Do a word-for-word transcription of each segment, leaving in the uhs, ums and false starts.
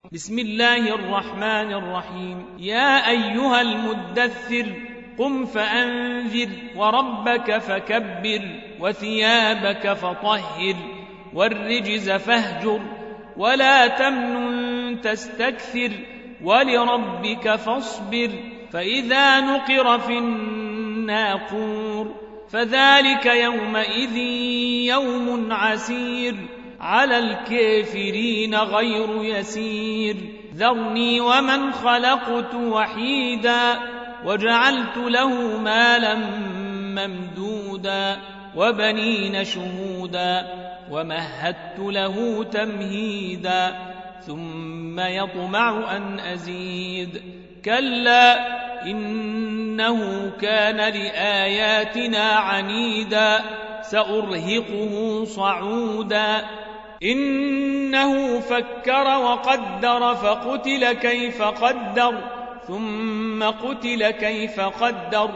بسم الله الرحمن الرحيم. يا أيها المدثر قم فأنذر وربك فكبر وثيابك فطهر والرجز فاهجر ولا تمنن تستكثر ولربك فاصبر فإذا نقر في الناقور فذلك يومئذ يوم عسير على الكافرين غير يسير ذرني ومن خلقت وحيدا وجعلت له مالا ممدودا وبنين شهودا ومهدت له تمهيدا ثم يطمع أن أزيد كلا إنه كان لآياتنا عنيدا سأرهقه صعودا إنه فكر وقدر فقتل كيف قدر ثم قتل كيف قدر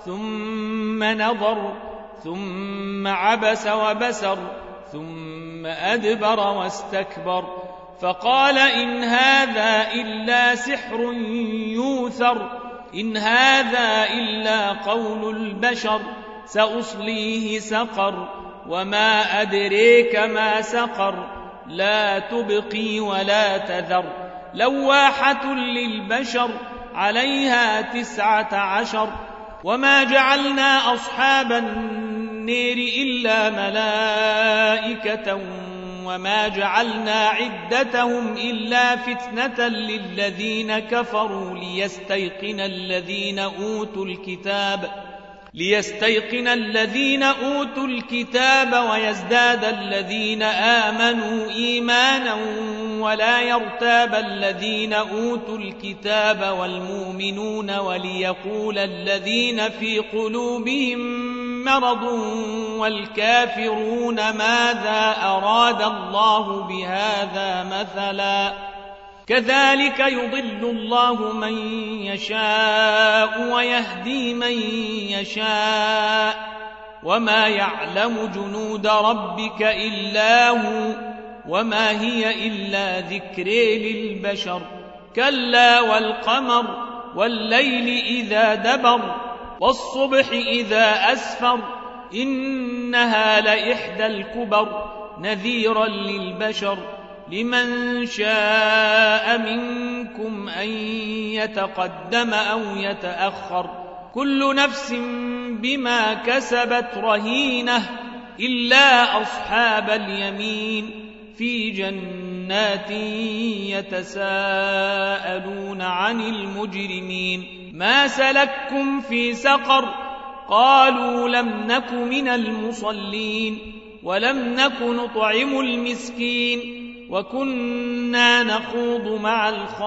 ثم نظر ثم عبس وبسر ثم أدبر واستكبر فقال إن هذا إلا سحر يوثر إن هذا إلا قول البشر سأصليه سقر وما أدريك ما سقر لا تبقي ولا تذر لواحة للبشر عليها تسعة عشر وما جعلنا أصحاب النير إلا ملائكة وما جعلنا عدتهم إلا فتنة للذين كفروا ليستيقن الذين أوتوا الكتاب ليستيقن الذين أوتوا الكتاب ويزداد الذين آمنوا إيمانا ولا يرتاب الذين أوتوا الكتاب والمؤمنون وليقول الذين في قلوبهم مرض والكافرون ماذا أراد الله بهذا مثلا كذلك يضل الله من يشاء ويهدي من يشاء وما يعلم جنود ربك إلا هو وما هي إلا ذكر للبشر كلا والقمر والليل إذا دبر والصبح إذا أسفر إنها لإحدى الكبر نذيرا للبشر لمن شاء منكم أن يتقدم أو يتأخر كل نفس بما كسبت رهينة إلا أصحاب اليمين في جنات يتساءلون عن المجرمين ما سلككم في سقر قالوا لم نك من المصلين ولم نك نطعم المسكين وكنا نخوض مع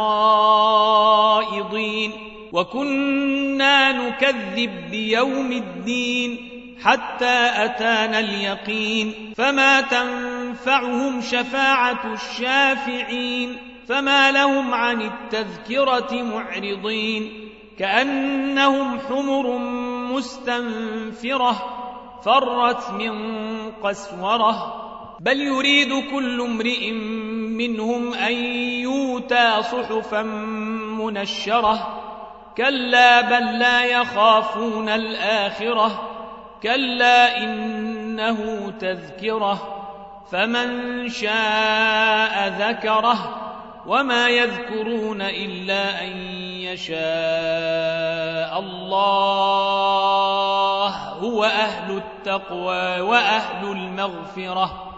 الخائضين وكنا نكذب بيوم الدين حتى أتانا اليقين فما تنفعهم شفاعة الشافعين فما لهم عن التذكرة معرضين كأنهم حمر مستنفرة فرت من قسورة بل يريد كل امرئ منهم أن يؤتى صحفا منشرة كلا بل لا يخافون الآخرة كلا إنه تذكرة فمن شاء ذكره وما يذكرون إلا أن يشاء الله هو أهل التقوى وأهل المغفرة